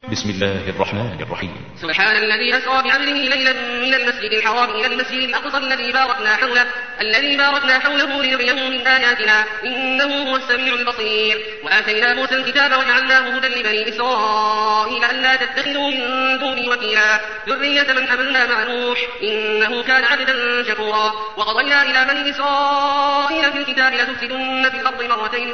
بسم الله الرحمن الرحيم. سبحان الذي أسرى بعبده ليلا من المسجد الحرام إلى المسجد الأقصى الذي باركنا حوله لنريه من آياتنا إنه هو السميع البصير. وآتينا موسى الكتاب وجعلناه هدى لبني إسرائيل ألا تتخذوا من دوني وكيلا ذرية من حملنا مع نوح إنه كان عبدا شكورا. وقضينا إلى بني إسرائيل في الكتاب لتفسدن في الأرض مرتين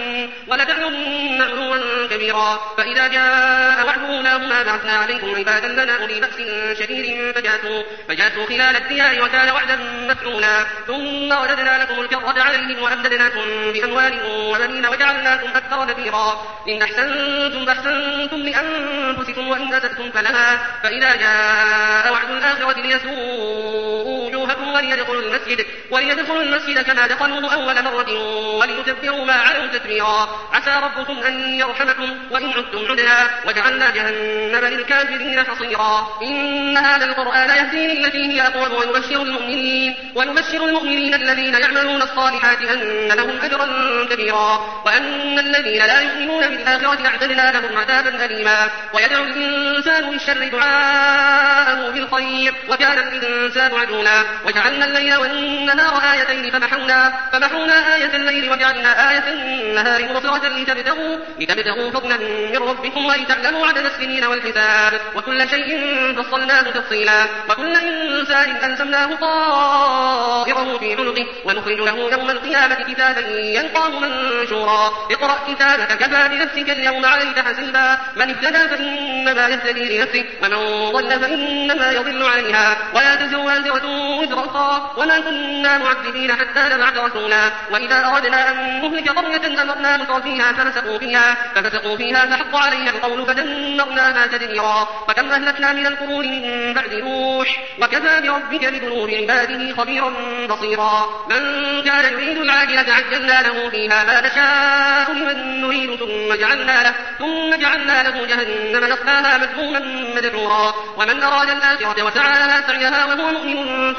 ولتعلن علوا كبيرا. فإذا جاء وعد أولاهما بعثنا عليكم عبادا لنا أولي بأس شديد فجاسوا خلال الديار وكان وعدا مفعولا. ثم رددنا لكم الكرة عليهم وأمددناكم بأموال وبنين وجعلناكم أكثر نفيرا. إن أحسنتم فأحسنتم لأنفسكم وإن أسأتم فلها. فإذا جاء وعد الآخرة ليسوءوا وجوهكم وليدخلوا المسجد كما دخلوه أول مرة وليتبروا ما علوا تتبيرا. عسى ربكم أن يرحمكم وإن عدتم عدنا وجعلنا جهنم للكافرين حصيرا. إن هذا القرآن يهدي للتي هي أقوم ويبشر المؤمنين الذين يعملون الصالحات أن لهم أجرا كبيرا. وأن الذين لا يؤمنون بالآخرة أعتدنا لهم عذابا أليما. ويدعو الإنسان بالشر دعاءه بالخير وكان الإنسان عجولا. وجعلنا الليل والنهار آيتين فمحونا آية الليل وجعلنا آية النهار مبصرة لتبتغوا فضلا من ربكم ولتعلموا عدد السنين والحساب. وكل شيء فصلناه تفصيلا. وكل إنسان ألزمناه طائره في عنقه ونخرج له يوم القيامة كتابا يلقاه منشورا. اقرأ كتابك كفى بنفسك اليوم عليك حسيبا. من اهتدى فإنما يهتدي لنفسه ومن ضل فإنما يضل عليها ولا تزر وازرة وزر أخرى وما كنا معذبين حتى نبعث رسولا. وإذا أردنا أن نهلك قرية أمرنا مترفيها ففسقوا فيها فحق عليها القول فدمرناها تدميرا. وكم أهلكنا من القرون من بعد نوح وكفى بربك بذنوب عباده خبيرا بصيرا. من كان يريد العاجلة عجلنا له فيها ما نشاء لمن نريد ثم جعلنا له جهنم يصلاها مذموما مدحورا. ومن أراد الآخرة وسعى لها سعيها وهو مؤمن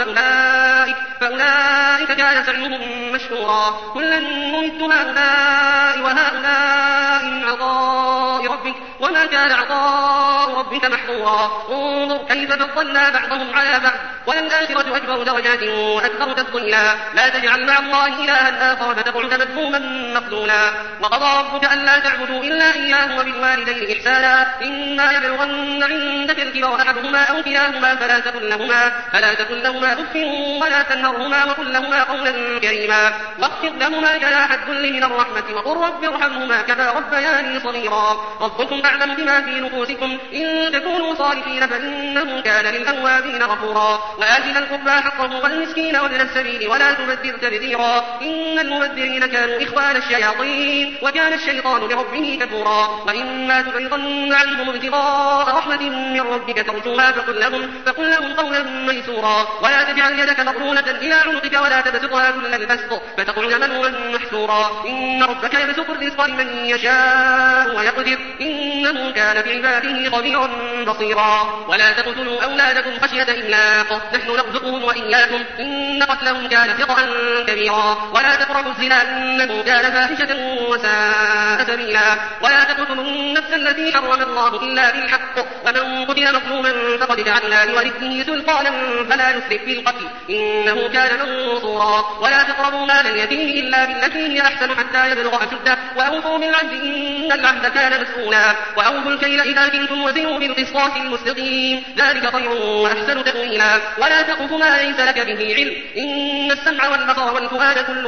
فأولئك كان سعيهم مشكورا. كلا نمد هؤلاء وهؤلاء من عطاء ربك وما كان عطاء ربك محظورا. انظر كيف فضلنا بعضهم على بعض وللآخرة أكبر درجات وأكبر تفضيلا. لا تجعل مع الله إلها آخر فتقعد مذموما مخذولا. وقضى ربك ألا تعبدوا إلا إياه وبالوالدين إحسانا إما يبلغن عندك الكبر أحدهما أو كلاهما فلا تكن لهما أف ولا تنهرهما وقل لهما قولا كريما. واخفض لهما جناح الذل من الرحمة وقل رب ارحمهما كما ربياني صغيرا. ربكم أعلم بما في نفوسكم إن تكونوا صالحين فإنه كان للأوابين غفورا. وآت ذا القربى حقه والمسكين وابن السبيل ولا تبذر تبذيرا إن المبذرين كانوا إخوان الشياطين وكان الشيطان لربه كفورا. وإما تعرضن عنهم ابتغاء رحمة من ربك ترجوها فقل لهم قولا ميسورا. ولا تجعل يدك مغلولة إلى عنقك ولا تبسطها كل البسط فتقعد ملوما محسورا. إن ربك يبسط الرزق لمن يشاء ويقدر إنه كان بعباده خبيرا بصيرا. ولا تقتلوا أولادكم خشية إملاق نحن نرزقهم وإياكم إن قتلهم كان خطأ كبيرا. ولا تقربوا الزنا إنه كان فاحشة وساء سبيلا. ولا تقتلوا النفس التي حرم الله إلا بالحق ومن قتل مظلوما فقد جعلنا لوليه سلطانا فلا يسرف في القتل إنه كان منصورا. ولا تقربوا مال اليتيم إلا بالتي هي أحسن حتى يبلغ أشده وأوفوا بالعهد إن العهد كان مسؤولا. وأوفوا الكيل إذا كلتم وزنوا بالقسطاس المستقيم ذلك خير وأحسن تأويلا. ولا تقف ما ليس لك به علم إن السمع والبصر والفؤاد كل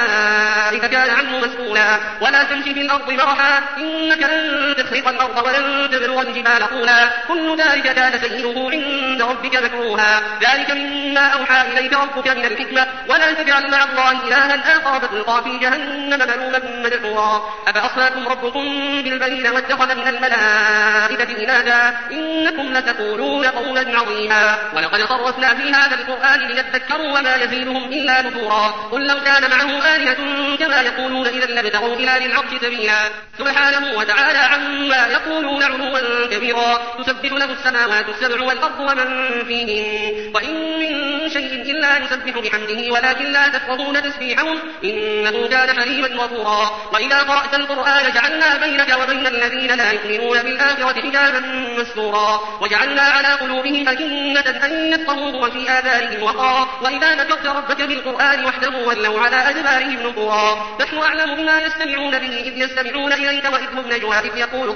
أولئك كان عنه مسؤولا. ولا تمشي في الأرض مرحا إنك لن تخرق الأرض ولن تبلغ الجبال طولا كل ذلك كان سيئه عند ربك مكروها. ذلك مما أوحى إليك ربك من الحكمة. ولا تجعل مع الله إلها آخر فتلقى في جهنم ملوما مدحورا. أفأصفاكم ربكم بالبنين واتخذ من الملائكة إناثا إنكم لتقولون قولا عظيما. ولقد صرفنا في هذا القرآن ليذكروا وما يزيدهم إلا نفورا. قل لو كان معه آلهة كما يقولون إذا لابتغوا إلى ذي العرش سبيلا. سبحانه وتعالى عما يقولون علوا كبيرا. تسبح له السماوات السبع والأرض ومن فيهن وإن من شيء إلا يسبح بحمده ولكن لا تفقهون تسبيحهم إنه كان حليما غفورا. وإذا قرأت القرآن جعلنا بينك وبين الذين لا يؤمنون بالآخرة حجابا مستورا وجعلنا على قلوبهم أكنة أن يفقهوه وفي آذانهم وقرا وإذا ذكرت ربك بالقرآن وحده ولوا على أدبارهم نفورا نحن أعلم بما يستمعون به إذ يستمعون إليك وإذ هم نجوى إذ يقول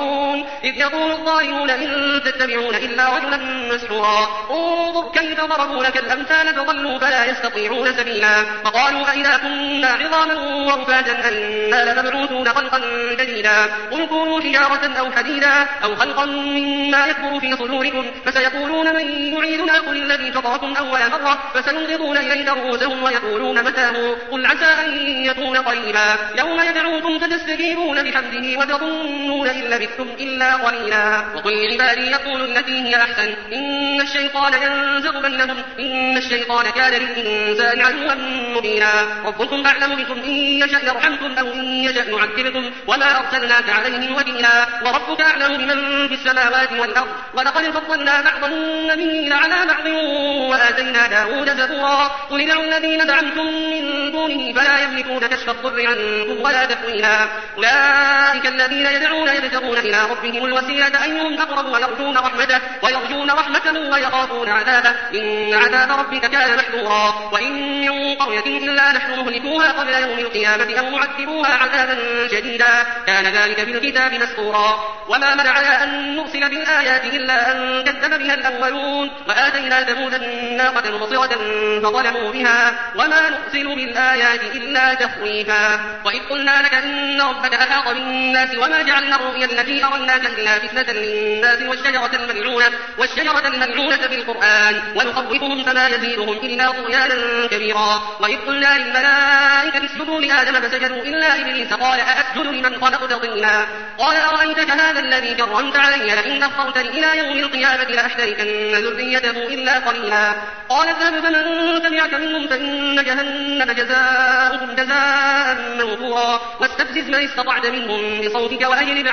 الظالمون إن تتبعون إلا رجلا مسحورا انظر كيف ضربوا لك الأمثال فضلوا فلا يستطيعون سبيلا فقالوا أئذا كنا عظاما ورفاتا أنا لمبعوثون خلقا جديدا قل كونوا حجارة أو حديدا أو خلقا مما يكبر في صدوركم فسيقولون من يعيدنا قل الذي فطركم أول مرة فسينغضون إليك رؤوسهم ويقولون متى قل عسى أن يكون قريبا يوم يدعوكم فتستجيبون بحمده وتظنون إن لبثتم إلا قليلا وقل لعبادي يقولوا التي هي أحسن إن الشيطان ينزغ بينهم إن الشيطان كان للإنسان عدوا مبينا ربكم أعلم بكم إن يشأ يرحمكم أو إن يشأ يعذبكم وما أرسلناك عليهم وكيلا وربك أعلم بمن في السماوات والأرض ولقد فضلنا بعض النبيين على بعض وآتينا داود زبورا قل ادعوا الذين زعمتم من دونه فلا يملكون كشف الضر عنكم ولا تحويلا أولئك الذين يدعون يبتغون إلى ربهم الوسيلة أيهم أقرب ويرجون رحمته ويخافون عذابه إن عذاب ربك كان محذورا وإن من قرية إلا نحن مهلكوها قبل يوم القيامة أو معذبوها عذابا شديدا كان ذلك في الكتاب مسطورا وما منعنا أن نرسل بالآيات إلا أن كذب بها الأولون وآتينا ثمود الناقة مبصرة فظلموا بها وما نرسل بالآيات إلا تخويفا وإذ قلنا لك إن ربك أحاط بالناس وما جعلنا الرؤيا التي أريناك إلا فتنة للناس والشجرة الملعونة في القرآن ونخوفهم فما يزيدهم إلا طغيانا كبيرا وإذ قلنا للملائكة اسجدوا لآدم فسجدوا إلا إبليس قال أأسجد لمن خلقت طينا قال أرأيتك هذا الذي كرمت علي لئن أخرتني إلى يوم القيامة لأحتركن ذريته إلا قليلا قال اذهب فمن تبعك منهم فإن جهنم جزاؤهم جزاء موفورا واستفزز من استطعت منهم بصوتك وأجلب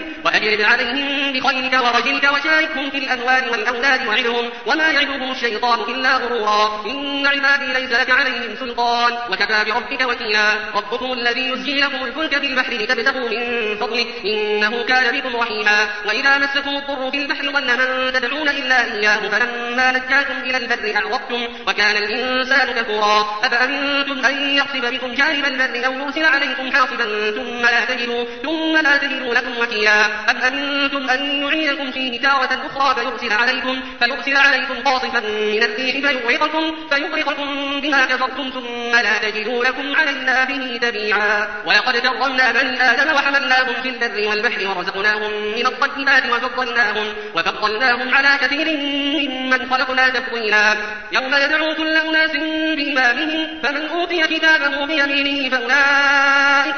عليهم بخيلك ورجلك وشاركهم في الأموال والأولاد وعدهم وما يعدهم الشيطان إلا غرورا إن عبادي ليس لك عليهم سلطان وكفى بربك وكيلا ربكم الذي يزجي لكم الفلك في البحر لتبتغوا من فضله إنه كان بكم رحيما وإذا مسكم الضر في البحر ضل من تدعون إلا إياه فلما نجاكم إلى البر أعرضتم وكان الإنسان كفورا أفأمنتم أن يخسف بكم جانب البر أو يرسل عليكم حاصبا ثم لا تجدوا لكم وكيلا أم أمنتم أن يعيدكم فيه تارة أخرى فيرسل عليكم قاصفا من الريح فيغرقكم بما كفرتم ثم لا تجدوا لكم علينا به تبيعا ولقد كرمنا بني آدم وحملناهم في البر والبحر ورزقناهم من الطيبات وفضلناهم على كثير ممن خلقنا تفضيلا يوم يدعو كل أناس بإمامهم فمن أوتي كتابه بيمينه فأولئك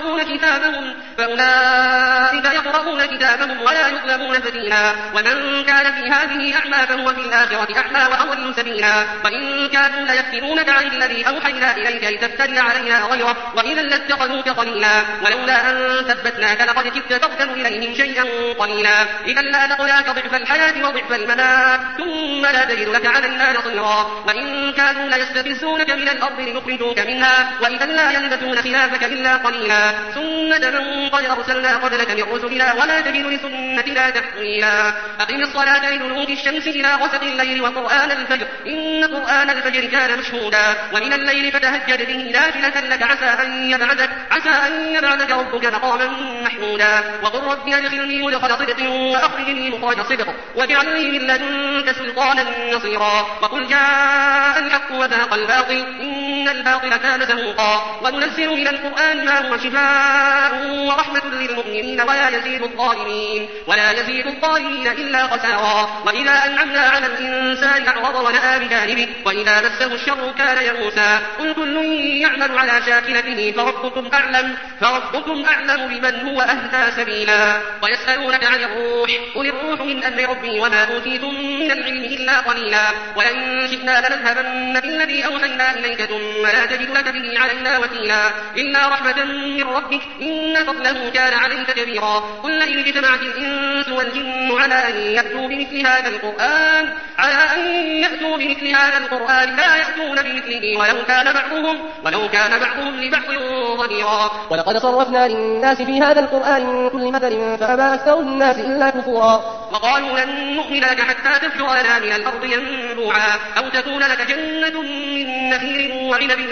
يقرؤون كتابهم ولا يظلمون فتيلا ومن كان في هذه أعمى فهو في الآخرة أعمى وأضل سبيلا وإن كانوا ليفتنونك عن الذي أوحينا إليك لتفتري علينا غيره وإذا لاتخذوك خليلا ولولا أن ثبتناك لقد كدت تركن إليهم شيئا قليلا إذا لأذقناك ضعف الحياة وضعف الممات ثم لا تجد لك علينا نصيرا وإن كانوا ليستفزونك من الأرض ليخرجوك منها وإذا لا يلبثون خلافك إلا قليلا سنة من قد أرسلنا قبلك من رسلنا ولا تجد لسنتنا تحويلا أقم الصلاة لدلوك الشمس إلى غسق الليل وقرآن الفجر إن قرآن الفجر كان مشهودا ومن الليل فتهجد به نافلة لك عسى أن يبعثك ربك مقاما محمودا وقل رب أدخلني مدخل صدق وأخرجني مخرج صدق واجعل لي من لدنك سلطانا نصيرا وقل جاء الحق وزهق الباطل إن الباطل كان زهوقا وننزل من القرآن ما هو شفاء ورحمة للمؤمنين ولا يزيد الظالمين إلا خسارا وإذا أنعمنا على الإنسان أعرض ونأى بجانبه وإذا مسه الشر كان يئوسا قل كل يعمل على شاكلته فربكم أعلم بمن هو أهدى سبيلا ويسألونك عن الروح قل الروح من أمر ربي وما أوتيتم من العلم إلا قليلا ولئن شئنا لنذهبن بالذي أوحينا إليك ثم لا تجد لك به علينا وكيلا إلا رحمة من ربك إن فضله كان عليك كبيرا قل لئن اجتمعت الإنس والجن على أن يأتوا بمثل هذا القرآن على أن يأتوا بمثل هذا القرآن لا يأتون بمثله ولو كان بعضهم لبعض ظهيرا. ولقد صرفنا للناس في هذا القرآن من كل مثل فأبى أكثر الناس إلا كفورا. وقالوا لن نؤمن لك حتى تفجر لنا من الأرض ينبوعا أو تكون لك جنة من نخيل وعنب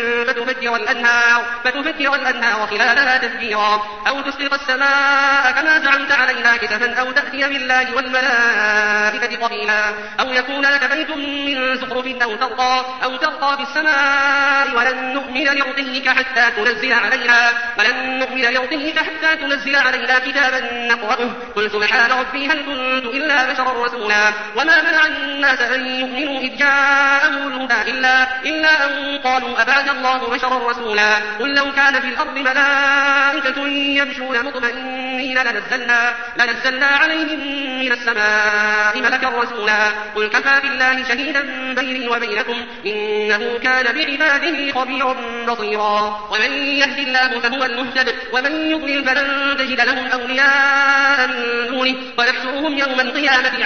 فتفجر الأنهار خلالها تفجيرا أو تسقط السماء كما زعمت علينا كسفا أو تأتي بالله والملائكة قبيلا أو يكون لك بيت من زخرف أو ترقى في السماء ولن نؤمن لرقيك حتى تنزل علينا كتابا نقرأه قل سبحان ربي هل كنت إلا بشرا رسولا. وما منع الناس أن يؤمنوا إذ جاءهم الهدى إلا أن قالوا أبعث الله بشرا رسولا. قل لو كان في الأرض ملائكة يمشون مطمئنين لنزلنا عليهم من السماء ملكا رسولا. قل كفى بالله شهيدا بيني وبينكم إنه كان بعباده خبيرا بصيرا. ومن يهد الله فهو المهتد ومن يضلل فلن تجد لهم أولياء من دونه ونحشرهم يوم القيامة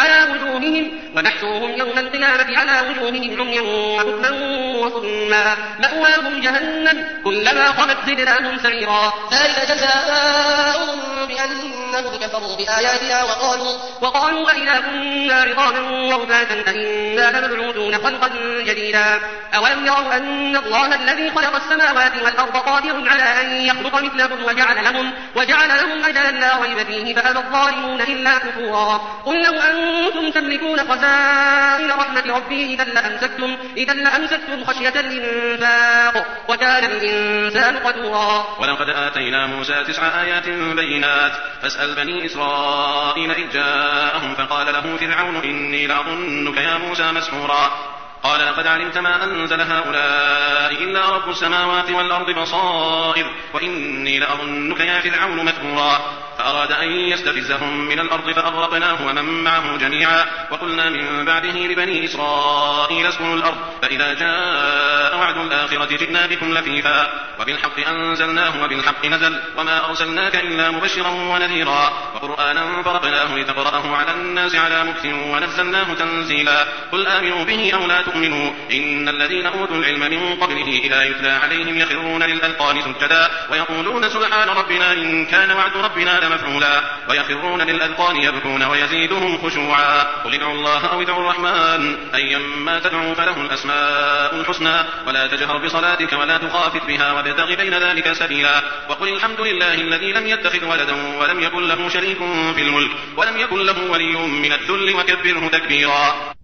على وجوههم عميا وبكما وصما مأواهم جهنم كلما خبت زدناهم سعيرا. ذلك جزاؤهم بأنهم كفروا بآياتنا وقالوا أئذا كنا عظاما ورفاتا أئنا لمبعوثون خلقا جديدا. أولم يروا أن الله الذي خلق السماوات والأرض قادر على أن يخلق مثلهم وجعل لهم أجلا لا ريب فيه فأبى الظالمون إلا كفورا. قل لو أنتم تملكون خزائن رحمة ربي إذا لأمسكتم خشية الإنفاق وكان الإنسان قتورا. ولقد آتينا موسى 9 آيات بينات فاسأل بني إسرائيل إذ جاءهم فقال له فرعون إني لأظنك يا موسى مسحورا. قال لقد علمت ما أنزل هؤلاء إلا رب السماوات والأرض بصائر وإني لأظنك يا فرعون مثبورا. فأراد أن يستفزهم من الأرض فأغرقناه ومن معه جميعا. وقلنا من بعده لبني إسرائيل اسكنوا الأرض فإذا جاء وعد الآخرة جئنا بكم لفيفا وبالحق أنزلناه وبالحق نزل وما أرسلناك إلا مبشرا ونذيرا وقرآنا فرقناه لتقرأه على الناس على مكث ونزلناه تنزيلا. قل آمنوا به أو لا تؤمنوا إن الذين أوتوا العلم من قبله إذا يتلى عليهم يخرون للأذقان سجدا ويقولون سبحان ربنا إن كان وعد ربنا مفعولا ويخرون للأذقان يبكون ويزيدهم خشوعا. قل ادعوا الله أو ادعوا الرحمن أيما تدعوا فله الأسماء الحسنى ولا تجهر بصلاتك ولا تخافت بها وابتغ بين ذلك سبيلا. وقل الحمد لله الذي لم يتخذ ولدا ولم يكن له شريك في الملك ولم يكن له ولي من الذل وكبره تكبيرا.